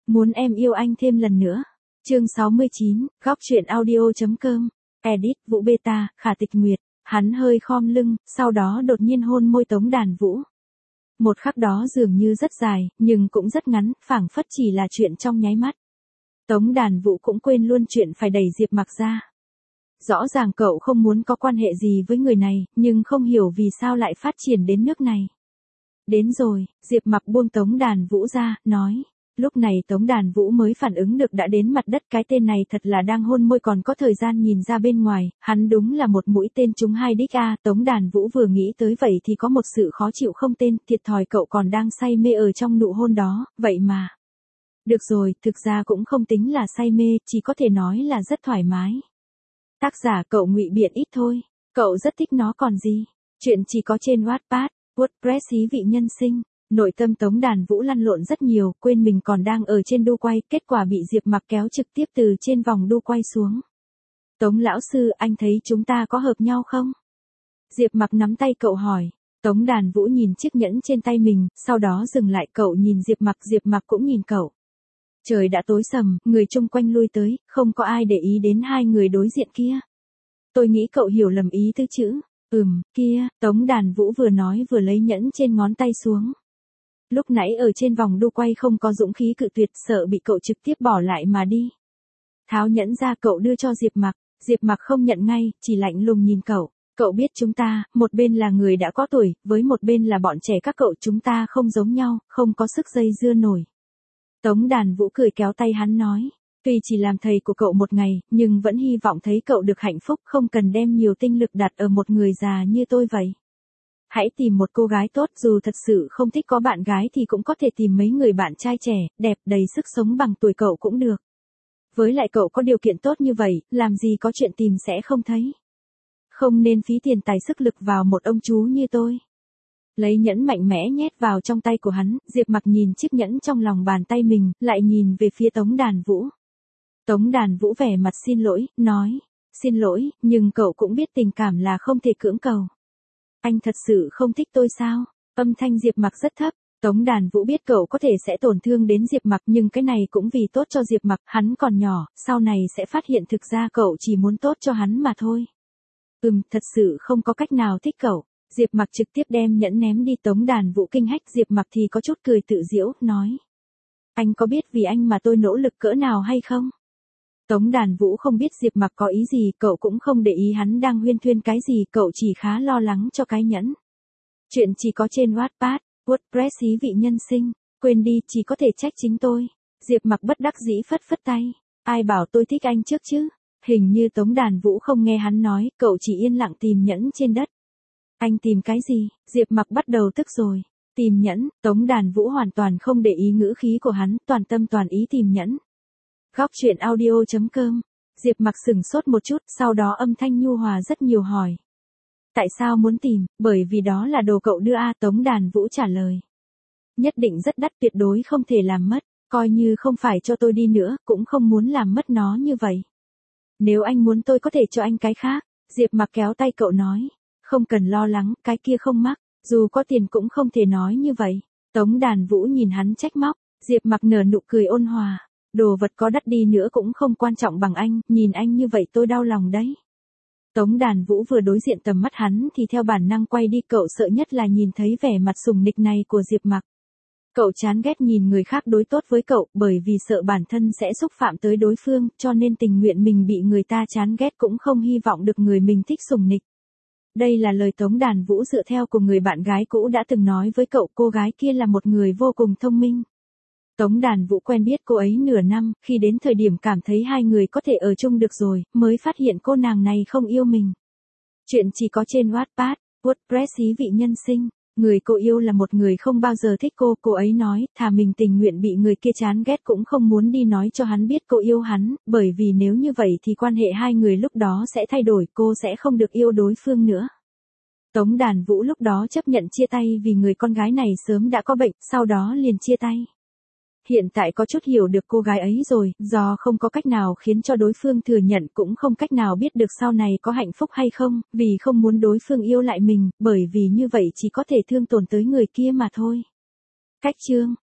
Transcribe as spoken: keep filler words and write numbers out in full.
Muốn em yêu anh thêm lần nữa. Chương sáu mươi chín, góc truyện audio.com. Edit, Vũ Beta, Khả Tịch Nguyệt. Hắn hơi khom lưng, sau đó đột nhiên hôn môi Tống Đàn Vũ. Một khắc đó dường như rất dài, nhưng cũng rất ngắn, phảng phất chỉ là chuyện trong nháy mắt. Tống Đàn Vũ cũng quên luôn chuyện phải đẩy Diệp Mặc ra. Rõ ràng cậu không muốn có quan hệ gì với người này, nhưng không hiểu vì sao lại phát triển đến nước này. Đến rồi, Diệp Mặc buông Tống Đàn Vũ ra, nói. Lúc này Tống Đàn Vũ mới phản ứng được đã đến mặt đất, cái tên này thật là đang hôn môi còn có thời gian nhìn ra bên ngoài, hắn đúng là một mũi tên trúng hai đích a. Tống Đàn Vũ vừa nghĩ tới vậy thì có một sự khó chịu không tên, thiệt thòi cậu còn đang say mê ở trong nụ hôn đó, vậy mà. Được rồi, thực ra cũng không tính là say mê, chỉ có thể nói là rất thoải mái. Tác giả cậu ngụy biện ít thôi, cậu rất thích nó còn gì. Chuyện chỉ có trên Wattpad, WordPress ý vị nhân sinh. Nội tâm Tống Đàn Vũ lăn lộn rất nhiều, quên mình còn đang ở trên đu quay, kết quả bị Diệp Mặc kéo trực tiếp từ trên vòng đu quay xuống. Tống lão sư, anh thấy chúng ta có hợp nhau không? Diệp Mặc nắm tay cậu hỏi. Tống Đàn Vũ nhìn chiếc nhẫn trên tay mình, sau đó dừng lại, cậu nhìn Diệp Mặc, Diệp Mặc cũng nhìn cậu. Trời đã tối sầm, người chung quanh lui tới, không có ai để ý đến hai người đối diện kia. Tôi nghĩ cậu hiểu lầm ý tứ chữ. Ừm, kia, Tống Đàn Vũ vừa nói vừa lấy nhẫn trên ngón tay xuống. Lúc nãy ở trên vòng đu quay không có dũng khí cự tuyệt, sợ bị cậu trực tiếp bỏ lại mà đi. Tháo nhẫn ra, cậu đưa cho Diệp Mặc. Diệp Mặc không nhận ngay, chỉ lạnh lùng nhìn cậu. Cậu biết chúng ta, một bên là người đã có tuổi, với một bên là bọn trẻ các cậu, chúng ta không giống nhau, không có sức dây dưa nổi. Tống Đàn Vũ cười kéo tay hắn nói. Tuy chỉ làm thầy của cậu một ngày, nhưng vẫn hy vọng thấy cậu được hạnh phúc, không cần đem nhiều tinh lực đặt ở một người già như tôi vậy. Hãy tìm một cô gái tốt, dù thật sự không thích có bạn gái thì cũng có thể tìm mấy người bạn trai trẻ, đẹp, đầy sức sống bằng tuổi cậu cũng được. Với lại cậu có điều kiện tốt như vậy, làm gì có chuyện tìm sẽ không thấy. Không nên phí tiền tài sức lực vào một ông chú như tôi. Lấy nhẫn mạnh mẽ nhét vào trong tay của hắn, Diệp Mặc nhìn chiếc nhẫn trong lòng bàn tay mình, lại nhìn về phía Tống Đàn Vũ. Tống Đàn Vũ vẻ mặt xin lỗi, nói. Xin lỗi, nhưng cậu cũng biết tình cảm là không thể cưỡng cầu. Anh thật sự không thích tôi sao? Âm thanh Diệp Mặc rất thấp. Tống Đàn Vũ biết cậu có thể sẽ tổn thương đến Diệp Mặc, nhưng cái này cũng vì tốt cho Diệp Mặc, hắn còn nhỏ, sau này sẽ phát hiện thực ra cậu chỉ muốn tốt cho hắn mà thôi. Ừm, thật sự không có cách nào thích cậu. Diệp Mặc trực tiếp đem nhẫn ném đi. Tống Đàn Vũ kinh hách, Diệp Mặc thì có chút cười tự giễu, nói. Anh có biết vì anh mà tôi nỗ lực cỡ nào hay không? Tống Đàn Vũ không biết Diệp Mặc có ý gì, cậu cũng không để ý hắn đang huyên thuyên cái gì, cậu chỉ khá lo lắng cho cái nhẫn. Chuyện chỉ có trên Wattpad, WordPress ý vị nhân sinh, quên đi, chỉ có thể trách chính tôi. Diệp Mặc bất đắc dĩ phất phất tay, ai bảo tôi thích anh trước chứ? Hình như Tống Đàn Vũ không nghe hắn nói, cậu chỉ yên lặng tìm nhẫn trên đất. Anh tìm cái gì? Diệp Mặc bắt đầu tức rồi. Tìm nhẫn, Tống Đàn Vũ hoàn toàn không để ý ngữ khí của hắn, toàn tâm toàn ý tìm nhẫn. Góc truyện audio.com. Diệp Mặc sừng sốt một chút, sau đó âm thanh nhu hòa rất nhiều hỏi. Tại sao muốn tìm? Bởi vì đó là đồ cậu đưa a. Tống Đàn Vũ trả lời. Nhất định rất đắt, tuyệt đối không thể làm mất, coi như không phải cho tôi đi nữa, cũng không muốn làm mất nó như vậy. Nếu anh muốn tôi có thể cho anh cái khác. Diệp Mặc kéo tay cậu nói. Không cần lo lắng, cái kia không mắc, dù có tiền cũng không thể nói như vậy. Tống Đàn Vũ nhìn hắn trách móc, Diệp Mặc nở nụ cười ôn hòa. Đồ vật có đắt đi nữa cũng không quan trọng bằng anh, nhìn anh như vậy tôi đau lòng đấy. Tống Đàn Vũ vừa đối diện tầm mắt hắn thì theo bản năng quay đi, cậu sợ nhất là nhìn thấy vẻ mặt sùng nịch này của Diệp Mặc. Cậu chán ghét nhìn người khác đối tốt với cậu, bởi vì sợ bản thân sẽ xúc phạm tới đối phương, cho nên tình nguyện mình bị người ta chán ghét cũng không hy vọng được người mình thích sùng nịch. Đây là lời Tống Đàn Vũ dựa theo của người bạn gái cũ đã từng nói với cậu, cô gái kia là một người vô cùng thông minh. Tống Đàn Vũ quen biết cô ấy nửa năm, khi đến thời điểm cảm thấy hai người có thể ở chung được rồi, mới phát hiện cô nàng này không yêu mình. Chuyện chỉ có trên Wattpad, WordPress ý vị nhân sinh. Người cô yêu là một người không bao giờ thích cô, cô ấy nói, thà mình tình nguyện bị người kia chán ghét cũng không muốn đi nói cho hắn biết cô yêu hắn, bởi vì nếu như vậy thì quan hệ hai người lúc đó sẽ thay đổi, cô sẽ không được yêu đối phương nữa. Tống Đàn Vũ lúc đó chấp nhận chia tay vì người con gái này sớm đã có bệnh, sau đó liền chia tay. Hiện tại có chút hiểu được cô gái ấy rồi, do không có cách nào khiến cho đối phương thừa nhận, cũng không cách nào biết được sau này có hạnh phúc hay không, vì không muốn đối phương yêu lại mình, bởi vì như vậy chỉ có thể thương tổn tới người kia mà thôi. Cách chương